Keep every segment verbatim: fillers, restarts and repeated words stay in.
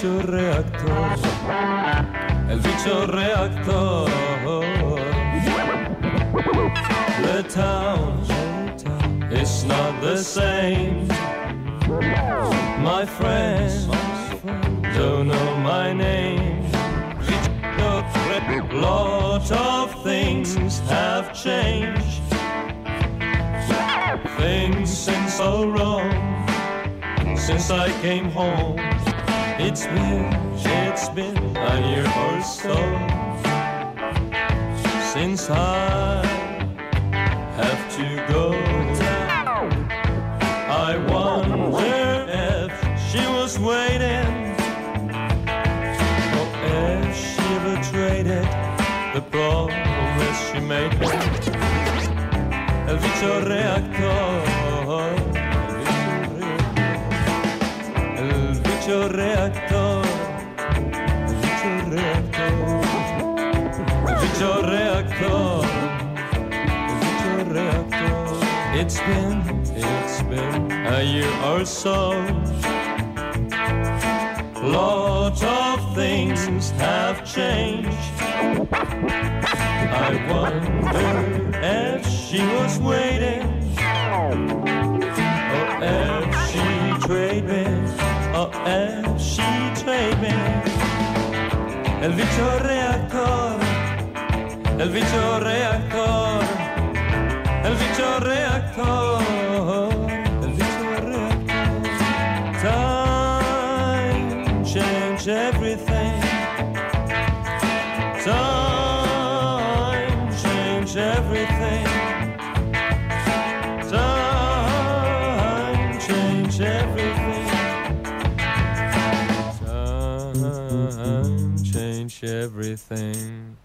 bicho reactor, el bicho reactor. The town is not the same. My friends don't know my name. Lot of things have changed. Things seem so wrong since I came home. It's been, it's been a year or so since I have to go. I wonder if she was waiting, or if she ever traded the promise she made me. El bicho reactor, el bicho reactor, el bicho reactor, el bicho reactor, el bicho reactor. It's been, it's been a year or so. Lot of things have changed. I wonder if she was waiting, or if she traded me, or if she traded me. El bicho reactor, el bicho reactor, el bicho reactor, el bicho reactor. Time changed everything. Time changed everything. Time changed everything. Time changed everything.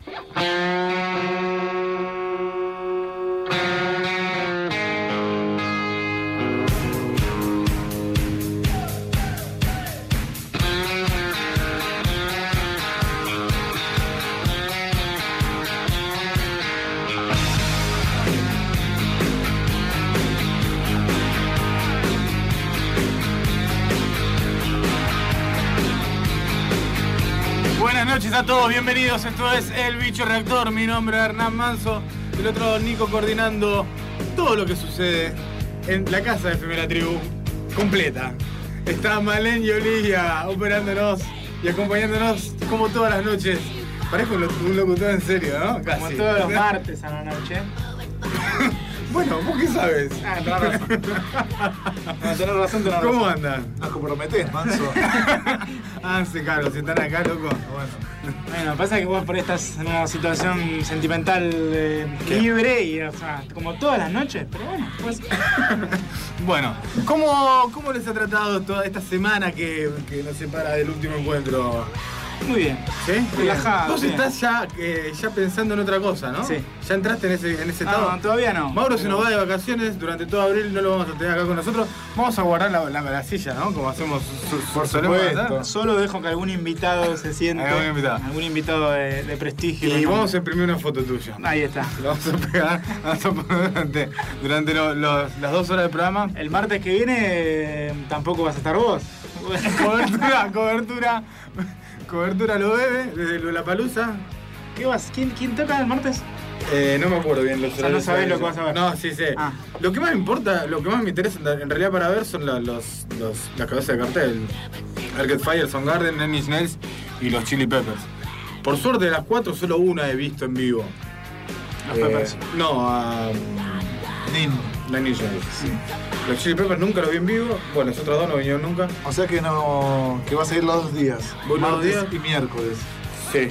Buenas noches a todos, bienvenidos. Esto es El Bicho Reactor. Mi nombre es Hernán Manso. El otro Nico coordinando todo lo que sucede en la casa de F M La Tribu completa. Está Malén y Olivia operándonos y acompañándonos como todas las noches. Parezco un locutor en serio, ¿no? Casi. Como todos los martes a la noche. Bueno, ¿vos qué sabes? Ah, tenés razón. No, tenés razón, tenés ¿Cómo razón. andan? Nos comprometés, Manso. Ah, sí, claro, si están acá, loco. Bueno. Bueno, pasa que vos por ahí estás en una situación sentimental eh, libre y, o sea, como todas las noches, pero bueno, pues. Bueno, ¿cómo, ¿cómo les ha tratado toda esta semana que, que nos separa del último encuentro? Muy bien. ¿Sí? Relajado. Vos bien. estás ya, eh, ya pensando en otra cosa, ¿no? Sí. ¿Ya entraste en ese, en ese estado? No, todavía no. Mauro se nos va de vacaciones durante todo abril, no lo vamos a tener acá con nosotros. Vamos a guardar la, la, la silla, ¿no? Como hacemos su, Por solemos supuesto. hacer. Solo dejo que algún invitado se siente. Algún invitado. Algún invitado de, de prestigio. Y ¿no? vamos a imprimir una foto tuya. Ahí está. Lo vamos a pegar vamos a poner durante, durante lo- los- las dos horas del programa. El martes que viene eh, tampoco vas a estar vos. Cobertura, cobertura, cobertura lo bebe desde Lollapalooza. ¿Qué vas? ¿Quién, quién toca el martes? Eh, no me acuerdo bien los O sea, no sabés lo que vas a ver. No, sí sé. Ah. Lo que más me importa, lo que más me interesa en realidad para ver son la- los, los, las cabezas de cartel. Arcade Fire, Soundgarden, Nine Inch Nails y los Chili Peppers. Por suerte de las cuatro solo una he visto en vivo. Los Eh, Peppers. No, a Nin. Nine Inch Nails. Los Chili Peppers nunca los vi en vivo. Bueno, los otros dos no vinieron nunca. O sea que no. que vas a ir los dos días. Voy los dos Martes días. y miércoles. Sí.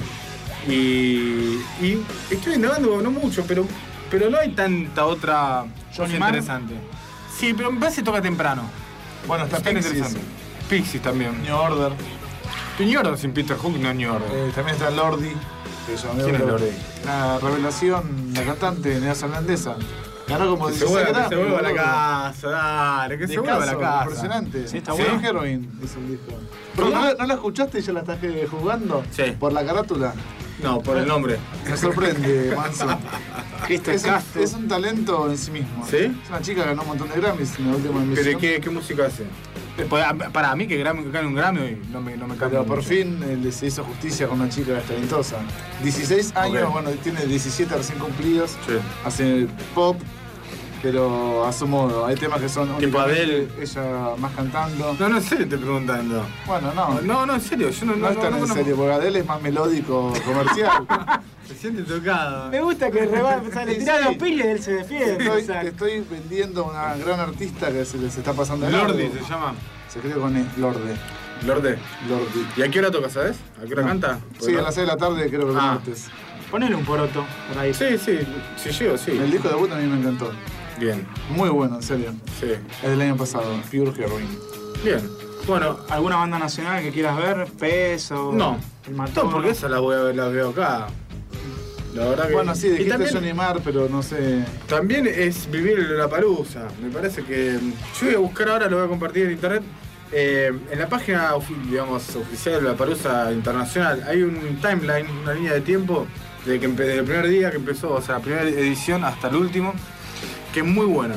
Y, y estoy indagando, no mucho, pero, pero no hay tanta otra cosa Johnny Marr. interesante. Sí, pero me parece que toca temprano. Bueno, está Está Pixies, interesante. Pixies también. New Order. New Order sin Peter Hook no es New Order. Eh, también está Lordi. Que es un amigo ¿Quién es de- Lordi? La revelación, la cantante neozelandesa. Ganó como Que se dieciséis vuelva, que se Grammys, vuelva a la boludo. casa, dale, que se vuelva a la Discazo, casa. Impresionante. Sí, está Sí, bueno. Heroin es el disco. Pero ¿no, ¿no la escuchaste y ya la estás eh, jugando? Sí. Por la carátula. No, por el nombre. Me sorprende, Manso. Cristo Es un, Castro. es un talento en sí mismo. ¿Sí? Es una chica que ganó un montón de Grammys en la última emisión. ¿Pero qué, qué música hace? Eh, Para, para mí que Grammy, que gane un Grammy no me, no me cambia Pero por mucho. fin eh, le se hizo justicia con una chica que es talentosa. dieciséis años, Ok. bueno, tiene diecisiete recién cumplidos. Sí. Hace pop, pero a su modo. Hay temas que son Tipo únicamente Adele. ella más cantando. No, no, en serio estoy preguntando. Bueno, no. No, no, en serio, yo no, No no, es tan no, en no, serio, porque Adele es más melódico comercial. Se siente tocado. Me gusta que reba, o sea, le Sí, tirás sí. los piles y él se defiende. Te o estoy, sea, te estoy vendiendo una gran artista que se les está pasando de largo. Lordi se llama. Se escribe con E, Lorde. Lorde. Lordi. ¿Y a qué hora toca, sabes? ¿A qué hora No. canta? Sí, a las seis de la tarde creo que el Ah. martes. ponele un poroto por ahí. Sí, sí, si llego, sí. El disco de debut a mí me encantó. Bien, Muy bueno, en serio. sí. Es del año pasado, Pure Heroine. Bien. Bueno, ¿Alguna banda nacional que quieras ver? ¿Pez o no. El Matón? No, porque esas las voy a ver, las veo acá. La verdad que. Bueno, sí, y dijiste también, Johnny Marr, pero no sé. también es vivir la palusa. Me parece que. Yo voy a buscar ahora, lo voy a compartir en internet. Eh, en la página ofi- digamos, oficial de la Palusa Internacional hay un timeline, una línea de tiempo desde, que empe- desde el primer día que empezó, o sea, la primera edición hasta el último, que es muy buena.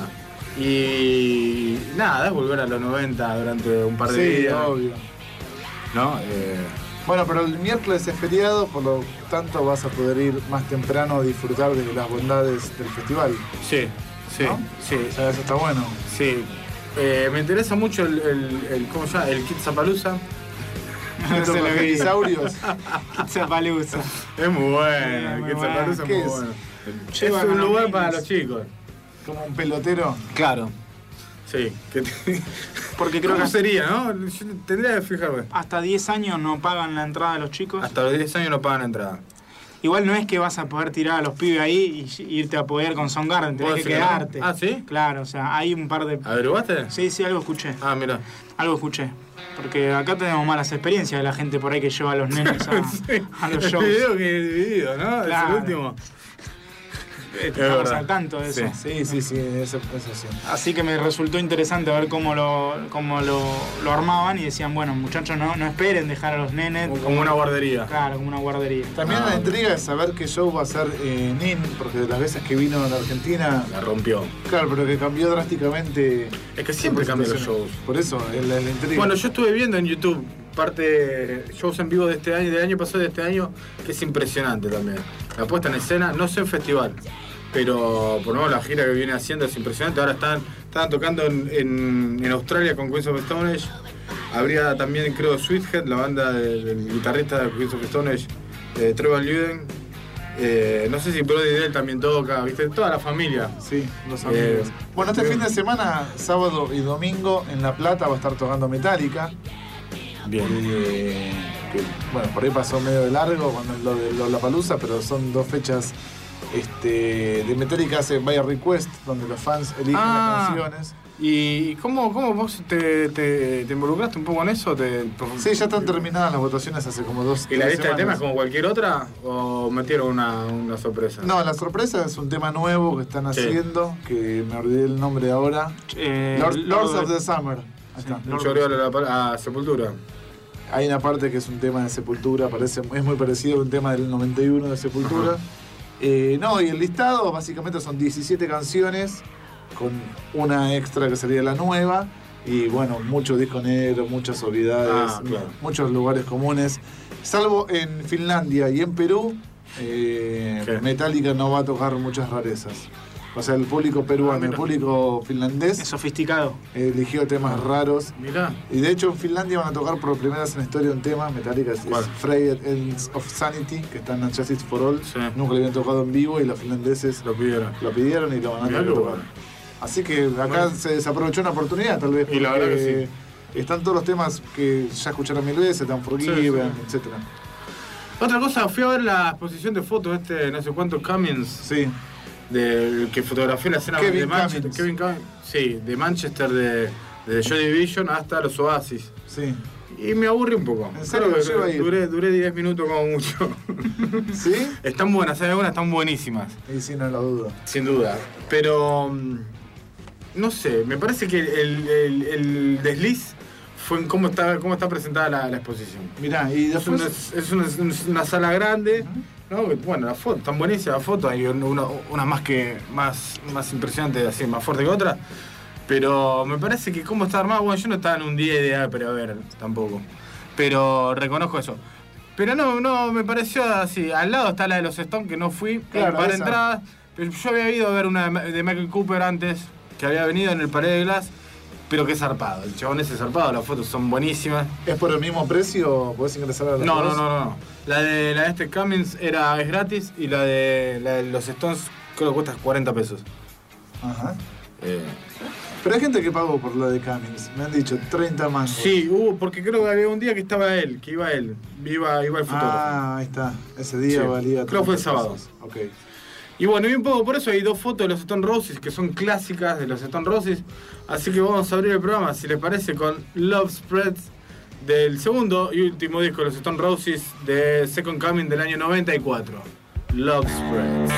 Y nada, es volver a los noventa durante un par de Sí, días. obvio. ¿No? Eh, Bueno, pero el miércoles es feriado, por lo tanto vas a poder ir más temprano a disfrutar de las bondades del festival. sí, sí, ¿No? sí, O sea, eso está bueno. sí. Eh, me interesa mucho el, el, el- ¿cómo se llama? El Kidzapalooza. No se lo vi. Dinosaurios. Zapalooza. Es muy bueno, Sí, el muy Kidzapalooza es bueno. muy ¿Qué es? bueno. Lleva Es un lugar canamines. para los chicos. Como un pelotero. Claro. Sí. Que te- Porque creo ¿Cómo que sería, no? Yo tendría que fijarme. hasta diez años no pagan la entrada de los chicos. Hasta los diez años no pagan entrada. Igual no es que vas a poder tirar a los pibes ahí y irte a poder con Soundgarden, tenés ¿Vos que decís que no? quedarte. Ah, ¿sí? Claro, o sea, hay un par de... ¿Averiguaste? Sí, sí, algo escuché. Ah, mira. Algo escuché. Porque acá tenemos malas experiencias de la gente por ahí que lleva a los nenes a, a los El shows. video que he dividido, ¿no? Claro. Es el último. Estamos verdad. al tanto de eso. Sí. Sí, sí, sí, eso, eso sí. Así que me resultó interesante ver cómo lo, cómo lo, lo armaban y decían, bueno, muchachos, no, no esperen dejar a los nenes. Como, como una guardería. Claro, como una guardería. También Ah, la intriga es saber qué show va a hacer eh, Nin, porque de las veces que vino a la Argentina, La rompió. claro, pero que cambió drásticamente. Es que siempre cambian los shows. Por eso, es la, la intriga. Bueno, yo estuve viendo en YouTube parte de shows en vivo de este año, del año pasado y de este año, que es impresionante también. La puesta en escena, no sé en festival, pero por lo menos la gira que viene haciendo es impresionante. Ahora están, estaban tocando en, en, en Australia con Queens of Stone Age. Habría también, creo, Sweethead, la banda de- del guitarrista de Queens of Stone Age, eh, Trevor Luden. Eh, no sé si Brody Dell también toca, ¿viste? Toda la familia. Sí, los amigos. Eh, bueno, este eh, fin de semana, sábado y domingo, en La Plata va a estar tocando Metallica. Bien. Eh, que, bueno, por ahí pasó medio de largo con lo de Lollapalooza, pero son dos fechas este, de Metallica hace Vaya Request, donde los fans eligen Ah. las canciones. ¿Y cómo, cómo vos te, te, te involucraste un poco en eso? Te, Sí, ya están terminadas las votaciones hace como dos ¿Y la tres lista de temas semanas. como cualquier otra? ¿O metieron una, una sorpresa? No, la sorpresa es un tema nuevo que están Sí. haciendo, que me olvidé el nombre ahora. Eh, Lord- Lords Lord- of the Summer. Ahí está. Sí, Un Lord- choreo a, la- a Sepultura. Hay una parte que es un tema de Sepultura, parece, es muy parecido a un tema del noventa y uno de Sepultura. Eh, no, y el listado básicamente son diecisiete canciones, con una extra que sería la nueva, y bueno, mucho disco negro, muchas obviedades, Ah, claro. muchos lugares comunes. Salvo en Finlandia y en Perú, eh, ¿Qué? Metallica no va a tocar muchas rarezas. O sea, el público peruano, Ah, el mira. público Es finlandés sofisticado. eligió temas raros. Mirá. Y de hecho en Finlandia van a tocar por primera vez en la historia un tema, Metallica, es, ¿Cuál? es Frayed Ends of Sanity, que está en Justice for All. Sí. Nunca lo habían tocado en vivo y los finlandeses Lo pidieron. lo pidieron y lo van a Mirá tener que qué tocar. bueno. Así que acá Bueno. se desaprovechó una oportunidad tal vez. Y la porque verdad que están todos los temas que ya escucharon mil veces, Tan Forgiven, Sí, etcétera. Otra cosa, fui a ver la exposición de fotos este no sé cuánto Cummins, Sí. del que fotografió la escena Kevin de Manchester. Cummins. Kevin Cummins. Sí, de Manchester, de, de Joy Division hasta los Oasis. Sí. Y me aburrí un poco. ¿En serio? Creo que Lleva a ir. duré, duré diez minutos como mucho. ¿Sí? Están buenas, hay algunas están buenísimas. Y sí, no lo dudo. Sin duda. Pero. mm, No sé, me parece que el, el- el desliz fue en cómo está, cómo está presentada la, la exposición. Mirá, y Es una, después... es una, es una sala grande, ¿no? Bueno, las fotos, están buenísimas las fotos, hay una, una más que más, más impresionante, así, más fuerte que otra. Pero me parece que cómo está armado, bueno, yo no estaba en un día ideal, pero a ver, tampoco. Pero reconozco eso. Pero no, no, me pareció así. Al lado está la de los Stones, que no fui, Claro, para esa. entradas. Pero yo había ido a ver una de Michael Cooper antes, que había venido en el Pared de Glass, pero que zarpado. El chabón ese zarpado, las fotos son buenísimas. ¿Es por el mismo precio? ¿Podés ingresar a las No, no, dos? no, no, no. La de la de este Cummins era, es gratis y la de, la de los Stones creo que cuesta cuarenta pesos. Ajá. Eh, Pero hay gente que pagó por lo de Cummings. Me han dicho treinta mangos. sí, hubo, porque creo que había un día que estaba él, que iba él, iba, iba el fotógrafo. Ah, ahí está. Ese día Sí. valía Creo que fue el treinta sábado. pesos. Ok. Y bueno, y un poco por eso hay dos fotos de los Stone Roses que son clásicas de los Stone Roses. Así que vamos a abrir el programa, si les parece, con Love Spreads del segundo y último disco de los Stone Roses de Second Coming del año noventa y cuatro. Love Spreads.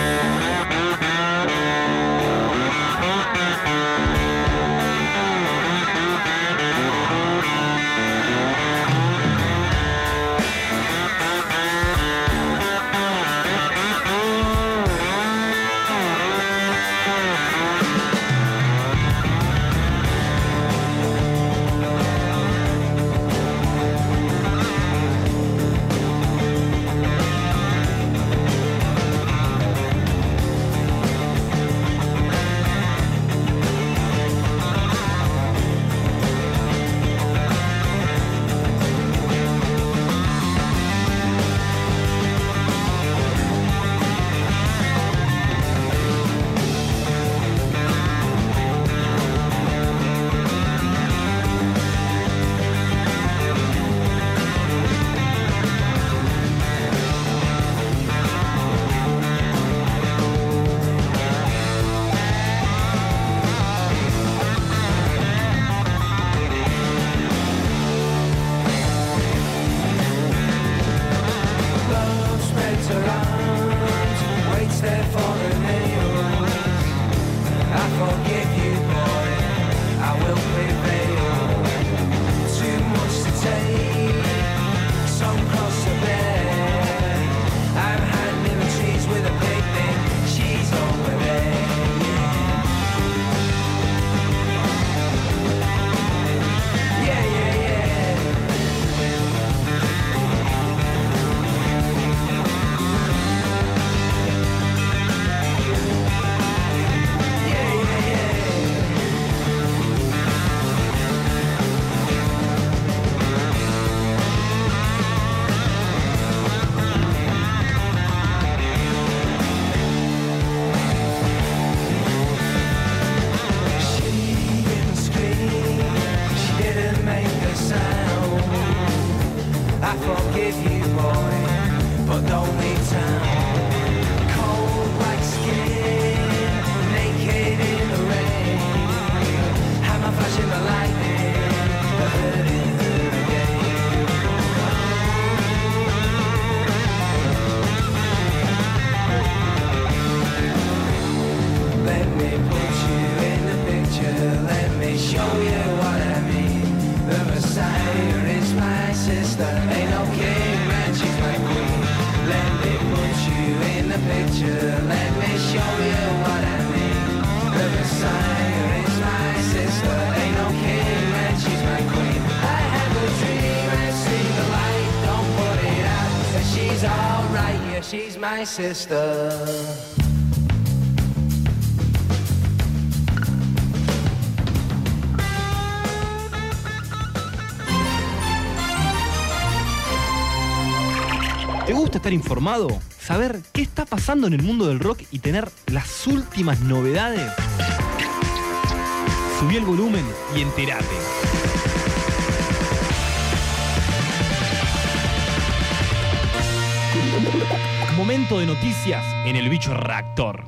She's my sister. ¿Te gusta estar informado? ¿Saber qué está pasando en el mundo del rock y tener las últimas novedades? Subí el volumen y entérate. Momento de noticias en el Bicho Reactor.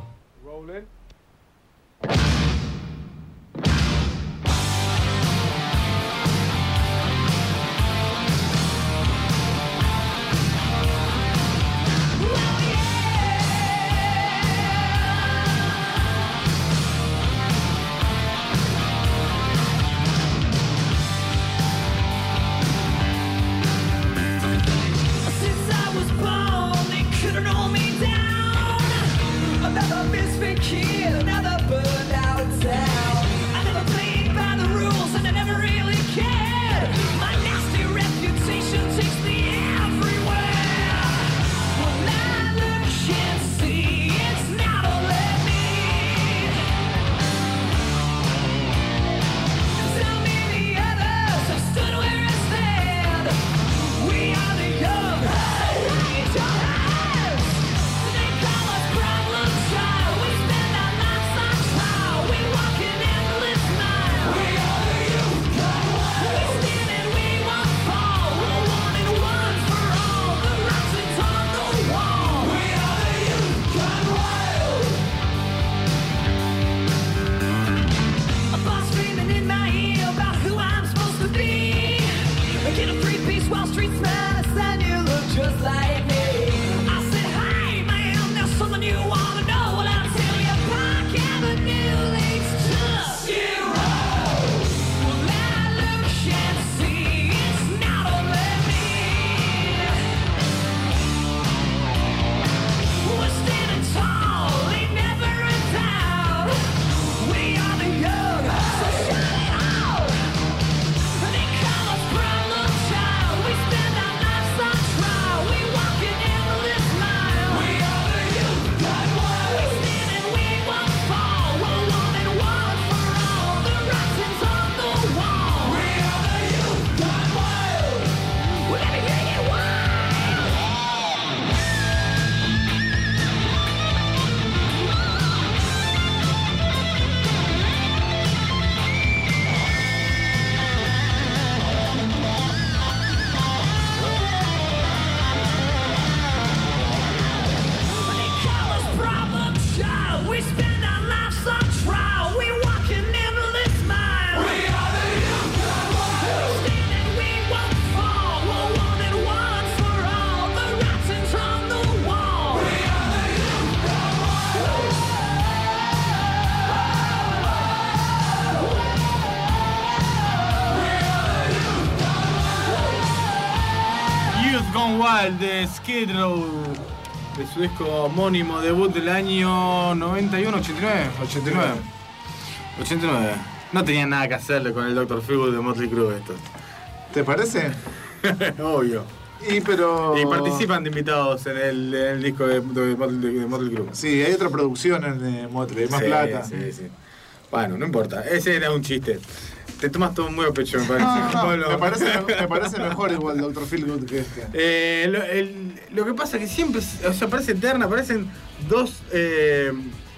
You've Gone Wild de Skid Row, de su disco homónimo, debut del año noventa y uno, ochenta y nueve. ochenta y nueve. ochenta y nueve. No tenían nada que hacerle con el doctor Feelgood de Motley Crue esto. ¿Te parece? Obvio. Y pero... Y participan de invitados en el, en el disco de, de, Motley, de Motley Crue. Sí, hay otra producción en de Motley, hay más Sí, plata. Sí, sí. Bueno, no importa. Ese era un chiste. Te tomas todo muy a pecho, me parece. No, no, Pablo. me, parece, me parece mejor igual doctor Feelgood que este. Eh, lo, el- lo que pasa es que siempre, o sea, parece eterna, parecen dos, eh,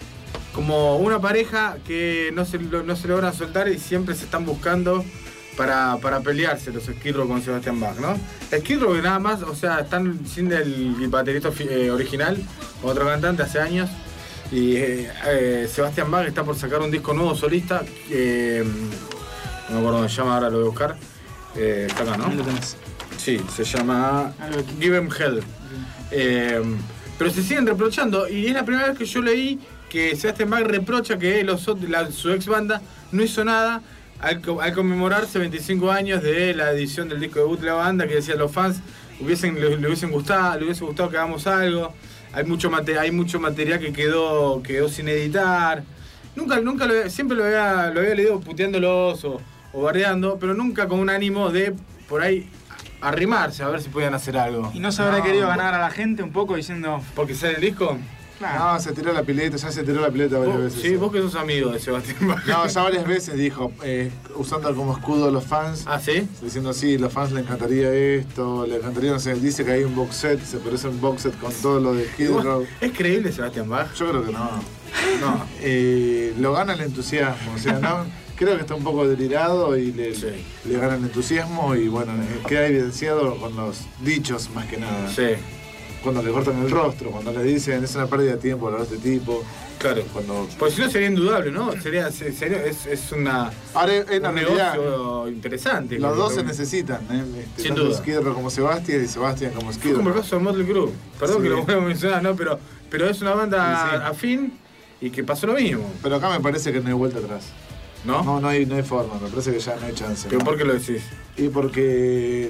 como una pareja que no se, lo- no se logran soltar y siempre se están buscando para, para pelearse los Skid Row con Sebastian Bach, ¿no? Skid Row que nada más, o sea, están sin el baterista fi- eh, original, otro cantante hace años, y eh, eh, Sebastian Bach está por sacar un disco nuevo solista, eh, no me acuerdo cómo se llama, ahora lo voy a buscar, eh, está acá, ¿no? Ahí lo tenés. Sí, se llama Algo aquí. Give 'em Hell. Eh, pero se siguen reprochando y es la primera vez que yo leí que Sebastian Bach reprocha que los, ot- la- su ex banda no hizo nada al, co- al conmemorarse veinticinco años de la edición del disco debut de la banda, que decían los fans hubiesen, le, le hubiesen gustado, le hubiese gustado que hagamos algo. Hay mucho, mate, hay mucho material que quedó, quedó sin editar. Nunca, nunca lo, siempre lo había, lo había leído puteándolos o, o bardeando, pero nunca con un ánimo de por ahí arrimarse a ver si podían hacer algo. Y no se habrá No, querido no. ganar a la gente un poco diciendo. Porque sale el disco. Claro. No, se tiró la pileta, ya se tiró la pileta varias Vos- veces. sí, vos que sos amigo de Sebastián Bach. No, ya varias veces dijo, eh, usando como escudo a los fans, Ah, ¿sí? diciendo sí, los fans le encantaría esto, le encantaría, no sé, dice que hay un box set, se parece un box set con todo lo de Skid Row. ¿Es creíble Sebastián Bach? Yo creo que no. No. Eh, lo gana el entusiasmo, o sea, no, creo que está un poco delirado y le, Sí. le gana el entusiasmo y bueno, eh, queda evidenciado con los dichos más que nada. Sí, Cuando le cortan el rostro, cuando le dicen es una pérdida de tiempo hablar de este tipo, claro. cuando... Pues si no sería indudable, ¿no? Sería, se- sería es, es una, Ahora, en la un realidad, negocio interesante. los Lo- dos se lo- necesitan, ¿eh? Este, Sin tanto duda. Skid Row como Sebastián y Sebastián como Skid Fue como el Row. caso de Motley Crue. Perdón Sí. que lo vuelvo a mencionar, ¿no? Pero, pero es una banda Sí, sí. afín y que pasó lo mismo, Pero acá me parece que no hay vuelta atrás. ¿no? No, no hay, no hay forma, me parece que ya no hay chance. ¿Pero ¿no? por qué lo decís? Y porque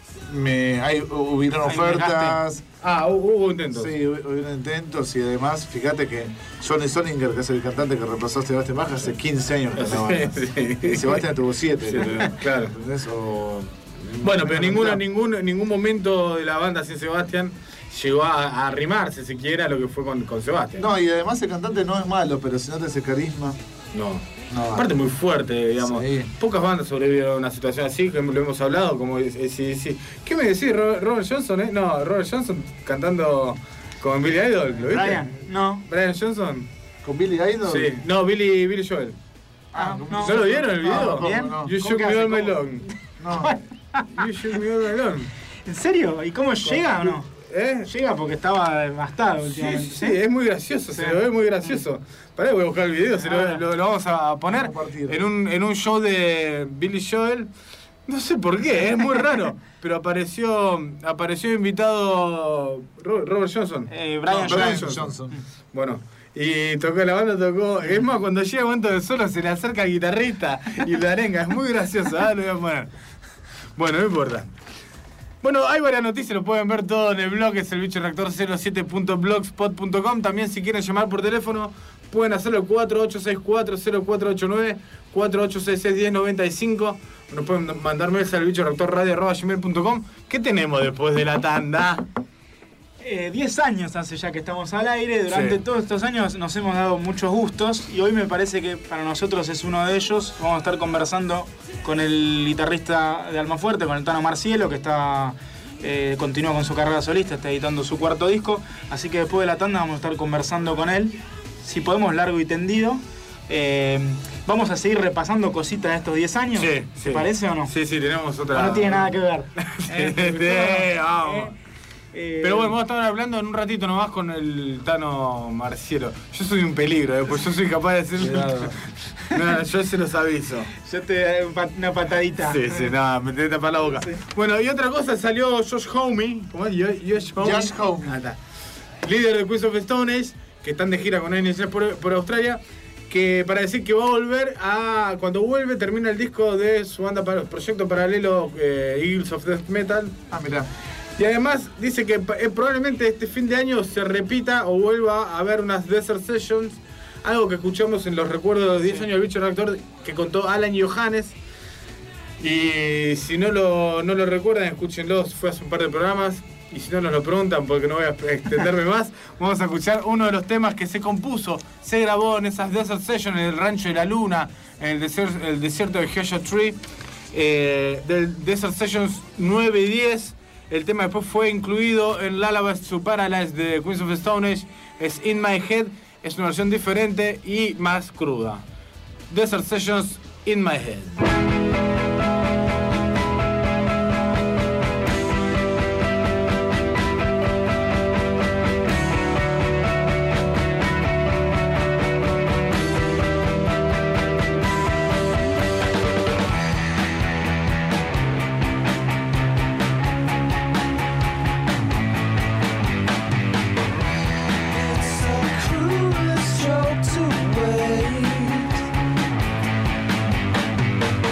me, hay, hubieron Hay ofertas, Ah, hu- hubo intentos. sí, hu- hubieron intentos y además, fíjate que Johnny Solinger, que es el cantante que reemplazó a Sebastián Bach, hace quince años que está en la banda. Sí, sí. Y Sebastián tuvo siete. Sí, claro. ¿Entendés? O- Bueno, pero menos ninguna, mitad. ningún, ningún momento de la banda sin Sebastián llegó a, a arrimarse siquiera a lo que fue con, con Sebastián. No, y además el cantante no es malo, pero si no te ese carisma, No. no va. Aparte muy fuerte, digamos. Sí. Pocas bandas sobrevivieron a una situación así, que lo hemos hablado, como es- es- sí, sí. ¿Qué me decís, Robert, Robert Johnson, eh? No, Robert Johnson cantando con Billy Idol, ¿lo viste? Brian, no. Brian Johnson. ¿Con Billy Idol? Sí. No, Billy, Billy Joel. Ah, ¿no? no. ¿No lo vieron el video? No, tampoco, Bien. no. You ¿Cómo shook que me hace? all my ¿Cómo? long. No. You shook me all my long. ¿En serio? ¿Y cómo llega o no? ¿Eh? Llega porque estaba devastado Sí, últimamente. sí, sí, es muy gracioso, se Sí. lo ve muy gracioso. Pará, voy a buscar el video, se lo, lo- lo vamos a poner Compartir. en un, en un show de Billy Joel. No sé por qué, es muy raro, pero apareció apareció invitado Ro- Robert Johnson. Eh, Brian No, Brian Johnson. Johnson. Bueno, y tocó la banda, tocó. Es más, cuando llega el momento del solo se le acerca al guitarrista y le arenga, es muy gracioso, ah, lo voy a poner. Bueno, no importa. Bueno, hay varias noticias, lo pueden ver todo en el blog, es el bicho reactor cero siete punto blogspot punto com. También si quieren llamar por teléfono, pueden hacerlo cuatro ocho seis cuatro cero cuatro ocho nueve, cuatro ocho seis seis uno cero nueve cinco. Nos pueden mandar mails al bicho reactor radio arroba gmail punto com. ¿Qué tenemos después de la tanda? Eh, diez años hace ya que estamos al aire. Durante Sí. todos estos años nos hemos dado muchos gustos y hoy me parece que para nosotros es uno de ellos. Vamos a estar conversando con el guitarrista de Almafuerte, con el Tano Marcielo, que está eh, continúa con su carrera solista, está editando su cuarto disco. Así que después de la tanda vamos a estar conversando con él, si podemos largo y tendido. Eh, vamos a seguir repasando cositas de estos diez años. Sí, sí. ¿Te parece o no? Sí, sí, tenemos otra. ¿O no tiene nada que ver? Sí, vamos. Eh, Pero bueno, vamos a estar hablando en un ratito nomás con el Tano Marcielo. Yo soy un peligro, ¿eh? Pues yo soy capaz de hacer. No, yo se los aviso. Yo te daré un pat- una patadita. Sí, sí, nada, me tenés que tapar la boca. Sí. Bueno, y otra cosa, salió Josh Homme. ¿Cómo es? Yo- Josh Homme. Josh Homme. Ah, está. Líder de Queens of the Stone Age, que están de gira con Nine Inch Nails por, por Australia. Que para decir que va a volver a. Cuando vuelve, termina el disco de su banda para proyecto paralelo, eh, Eagles of Death Metal. Ah, mirá. Y además dice que eh, probablemente este fin de año se repita o vuelva a haber unas Desert Sessions, algo que escuchamos en los recuerdos de los diez años del Bicho Reactor que contó Alan Johannes. Y si no lo, no lo recuerdan, escúchenlo, fue hace un par de programas. Y si no nos lo preguntan, porque no voy a extenderme más, vamos a escuchar uno de los temas que se compuso, se grabó en esas Desert Sessions en el Rancho de la Luna, en el desierto, el desierto de Joshua Tree, eh, del Desert Sessions nueve y diez. El tema después fue incluido en Lullabies to Paradise de Queens of the Stone Age. Es In My Head, es una versión diferente y más cruda. Desert Sessions, In My Head. Cruel stroke to wait.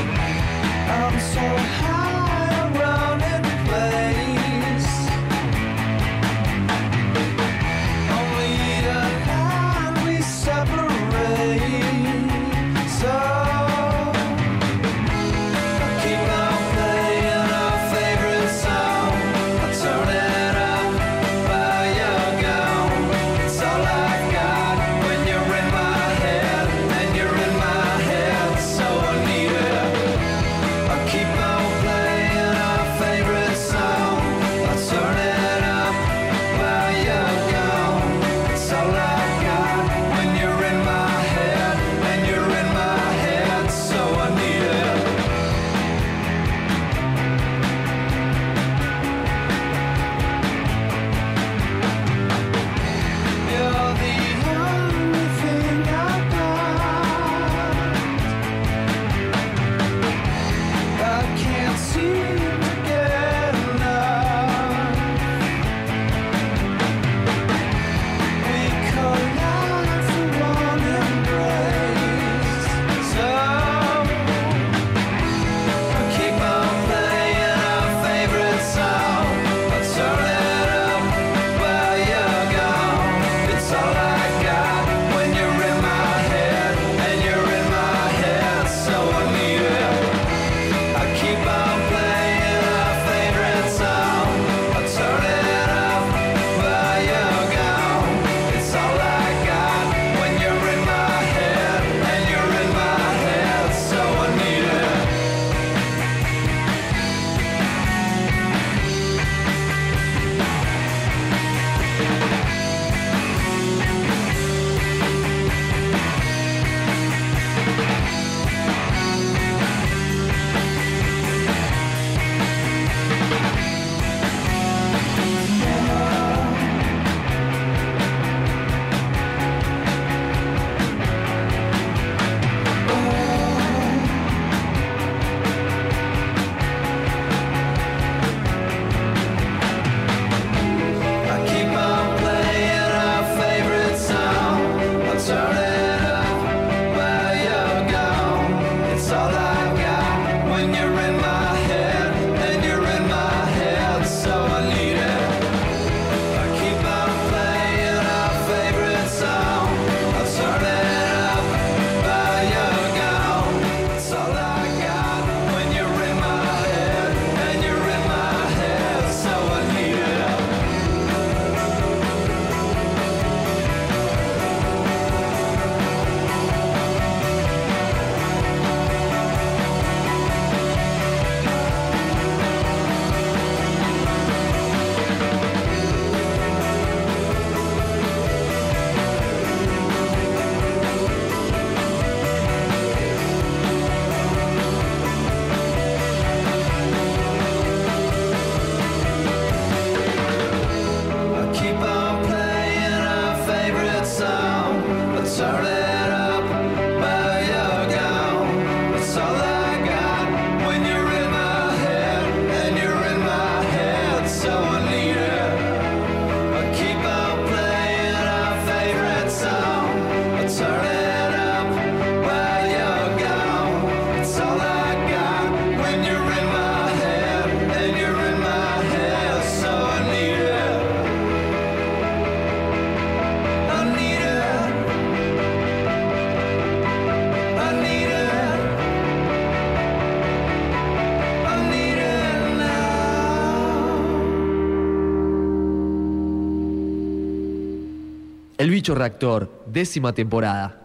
El Bicho Reactor, décima temporada.